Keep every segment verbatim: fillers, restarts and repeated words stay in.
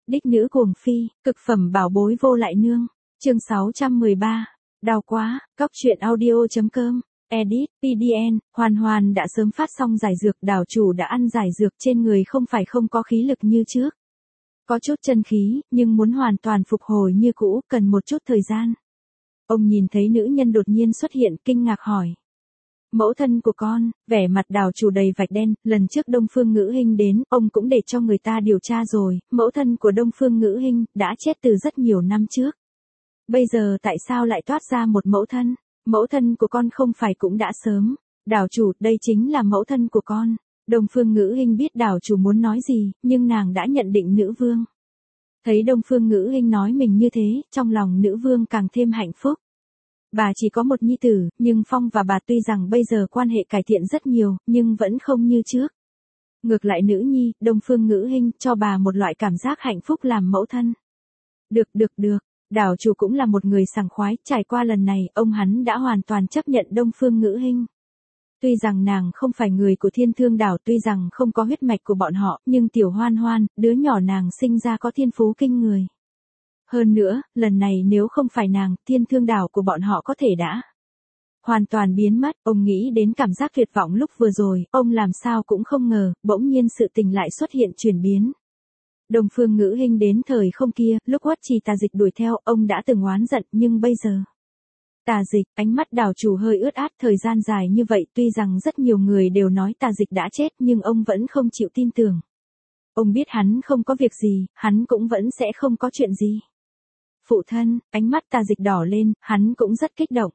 Đích nữ cuồng phi, cực phẩm bảo bối vô lại nương. Chương sáu trăm mười ba. Đau quá, cóc truyện audio.com. Edit, pê đê en, Hoàn Hoàn đã sớm phát xong giải dược, đảo chủ đã ăn giải dược, trên người không phải không có khí lực như trước. Có chút chân khí, nhưng muốn hoàn toàn phục hồi như cũ, cần một chút thời gian. Ông nhìn thấy nữ nhân đột nhiên xuất hiện, kinh ngạc hỏi. Mẫu thân của con, vẻ mặt đảo chủ đầy vạch đen, lần trước Đông Phương Ngữ Hinh đến, ông cũng để cho người ta điều tra rồi, mẫu thân của Đông Phương Ngữ Hinh đã chết từ rất nhiều năm trước. Bây giờ tại sao lại toát ra một mẫu thân? Mẫu thân của con không phải cũng đã sớm. Đảo chủ, đây chính là mẫu thân của con. Đông Phương Ngữ Hinh biết đảo chủ muốn nói gì, nhưng nàng đã nhận định nữ vương. Thấy Đông Phương Ngữ Hinh nói mình như thế, trong lòng nữ vương càng thêm hạnh phúc. Bà chỉ có một nhi tử, nhưng Phong và bà tuy rằng bây giờ quan hệ cải thiện rất nhiều, nhưng vẫn không như trước. Ngược lại nữ nhi, Đông Phương Ngữ Hinh, cho bà một loại cảm giác hạnh phúc làm mẫu thân. Được được được, đảo chủ cũng là một người sảng khoái, trải qua lần này, ông hắn đã hoàn toàn chấp nhận Đông Phương Ngữ Hinh. Tuy rằng nàng không phải người của Thiên Thương đảo, tuy rằng không có huyết mạch của bọn họ, nhưng Tiểu Hoan Hoan, đứa nhỏ nàng sinh ra có thiên phú kinh người. Hơn nữa, lần này nếu không phải nàng, Thiên Thương đảo của bọn họ có thể đã hoàn toàn biến mất. Ông nghĩ đến cảm giác tuyệt vọng lúc vừa rồi, ông làm sao cũng không ngờ, bỗng nhiên sự tình lại xuất hiện chuyển biến. Đông Phương Ngữ Hinh đến thời không kia, lúc Uất Trì Tà Dịch đuổi theo, ông đã từng oán giận, nhưng bây giờ... Tà Dịch, ánh mắt đảo chủ hơi ướt át, thời gian dài như vậy, tuy rằng rất nhiều người đều nói Tà Dịch đã chết, nhưng ông vẫn không chịu tin tưởng. Ông biết hắn không có việc gì, hắn cũng vẫn sẽ không có chuyện gì. Phụ thân, ánh mắt Tà Dịch đỏ lên, hắn cũng rất kích động.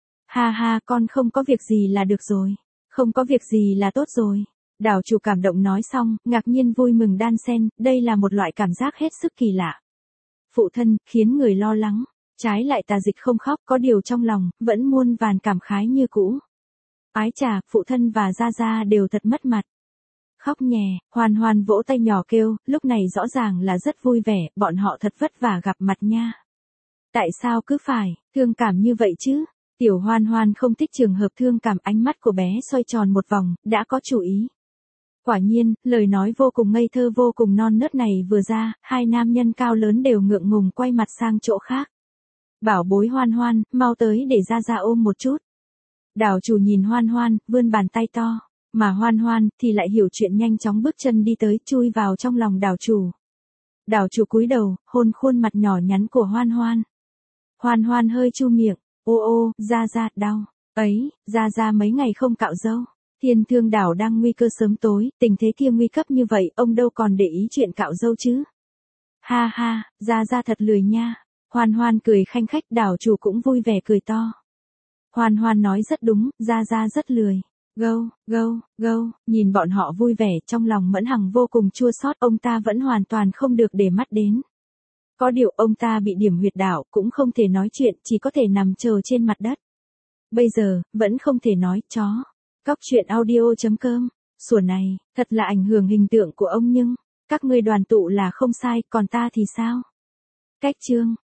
Ha ha, con không có việc gì là được rồi. Không có việc gì là tốt rồi. Đảo chủ cảm động nói xong, ngạc nhiên vui mừng đan xen, đây là một loại cảm giác hết sức kỳ lạ. Phụ thân, khiến người lo lắng. Trái lại Tà Dịch không khóc, có điều trong lòng, vẫn muôn vàn cảm khái như cũ. Ái chà, phụ thân và Gia Gia đều thật mất mặt. Khóc nhè, Hoàn Hoàn vỗ tay nhỏ kêu, lúc này rõ ràng là rất vui vẻ, bọn họ thật vất vả gặp mặt nha. Tại sao cứ phải, thương cảm như vậy chứ? Tiểu Hoan Hoan không thích trường hợp thương cảm, ánh mắt của bé xoay tròn một vòng, đã có chủ ý. Quả nhiên, lời nói vô cùng ngây thơ vô cùng non nớt này vừa ra, hai nam nhân cao lớn đều ngượng ngùng quay mặt sang chỗ khác. Bảo bối Hoan Hoan, mau tới để Gia Gia ôm một chút. Đảo chủ nhìn Hoan Hoan, vươn bàn tay to, mà Hoan Hoan thì lại hiểu chuyện, nhanh chóng bước chân đi tới, chui vào trong lòng đảo chủ. Đảo chủ cúi đầu, hôn khuôn mặt nhỏ nhắn của Hoan Hoan. Hoan Hoan hơi chu miệng, ô ô, Gia Gia, đau. Ấy, Gia Gia mấy ngày không cạo râu. Thiên Thương đảo đang nguy cơ sớm tối, tình thế kia nguy cấp như vậy, ông đâu còn để ý chuyện cạo râu chứ. Ha ha, Gia Gia thật lười nha. Hoan Hoan cười khanh khách, đảo chủ cũng vui vẻ cười to. Hoan Hoan nói rất đúng, Gia Gia rất lười. Gâu, gâu, gâu, nhìn bọn họ vui vẻ, trong lòng Mẫn Hằng vô cùng chua xót, ông ta vẫn hoàn toàn không được để mắt đến. Có điều ông ta bị điểm huyệt đạo, cũng không thể nói chuyện, chỉ có thể nằm chờ trên mặt đất. Bây giờ, vẫn không thể nói, chó. Cóc truyện audio.com, sủa này, thật là ảnh hưởng hình tượng của ông nhưng, các ngươi đoàn tụ là không sai, còn ta thì sao? Cách chương.